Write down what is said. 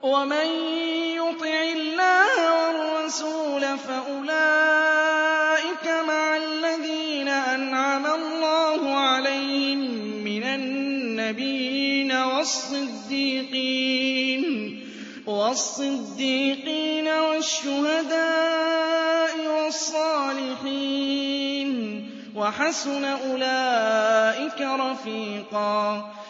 وَمَن يُطِعِ اللَّهَ وَالرَّسُولَ فَأُولَٰئِكَ مَعَ الَّذِينَ أَنْعَمَ اللَّهُ عَلَيْهِم مِّنَ النَّبِيِّينَ وَالصِّدِّيقِينَ وَالشُّهَدَاءِ وَالصَّالِحِينَ ۚ وَحَسُنَ أُولَٰئِكَ رَفِيقًا